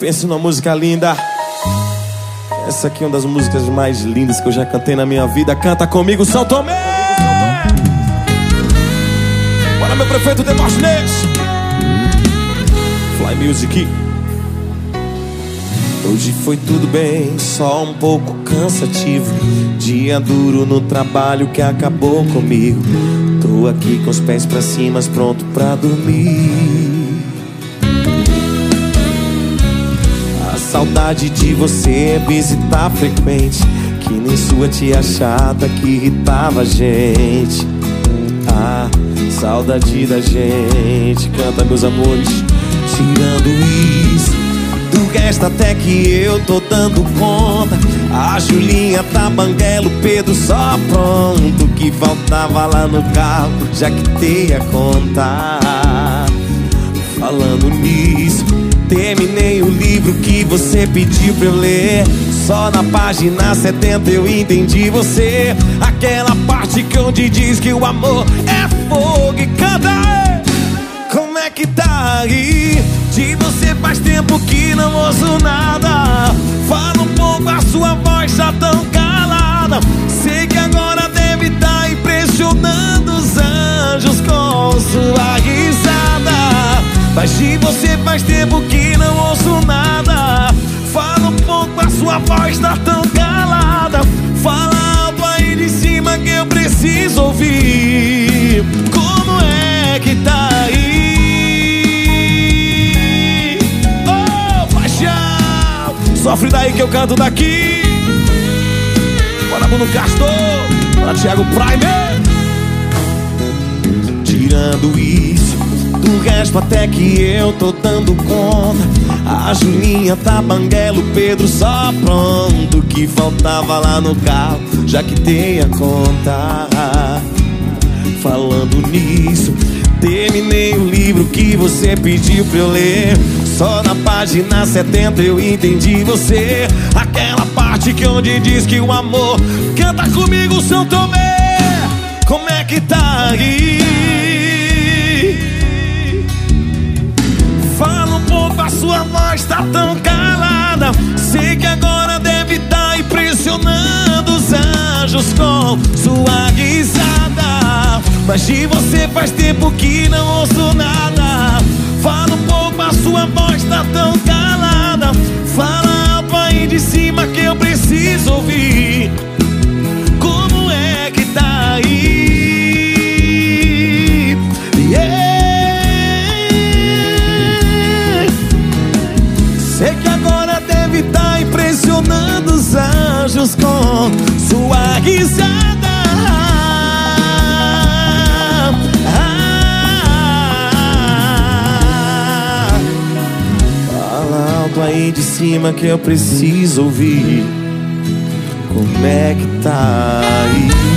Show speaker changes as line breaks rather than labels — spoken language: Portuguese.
Pense numa música linda. Essa aqui é uma das músicas mais lindas que eu já cantei na minha vida. Canta comigo, São Tomé! Bora, meu prefeito Demóstenes! Fly Music. Hoje foi tudo bem, só um pouco cansativo. Dia duro no trabalho que acabou comigo. Tô aqui com os pés pra cima, pronto pra dormir. A saudade de você é visita frequente, que nem sua tia chata que irritava a gente. Ah, saudade da gente. Canta, meus amores. Tirando isso, do resto até que eu tô dando conta. A Julinha tá banguela, o Pedro só pronto. Que faltava lá no carro, já quitei a conta. Falando nisso, terminei o livro que você pediu pra eu ler. Só na página 70 eu entendi você. Aquela parte que onde diz que o amor é fogo. E canta, como é que tá aí? De você faz tempo que não ouço nada. Fala um pouco, a sua voz tá tão calada. Sei que agora deve tá impressionando os anjos com sua risada. Mas de você faz tempo que não ouço nada. Fala um pouco, a sua voz tá tão calada. Fala alto aí de cima que eu preciso ouvir. Como é que tá aí? Sofre daí que eu canto daqui. Bora, Bruno Castor. Bora, Thiago Prime. Tirando isso, do resto até que eu tô dando conta. A Julinha tá banguela, o Pedro só pronto. Que faltava lá no carro, já quitei a conta. Falando nisso, terminei o livro que você pediu pra eu ler. Só na página 70 eu entendi você. Aquela parte que onde diz que o amor. Canta comigo, São Tomé. Como é que tá aí? Fala um pouco, a sua voz tá tão calada. Sei que agora deve tá impressionando os anjos com sua risada. Mas de você faz tempo que não ouço nada. Fala um pouco, a sua voz tá tão calada. Fala alto aí de cima que eu preciso ouvir. Como é que tá aí? Yeah. Sei que agora deve tá impressionando os anjos com sua risada. Aí de cima que eu preciso ouvir. Como é que tá aí?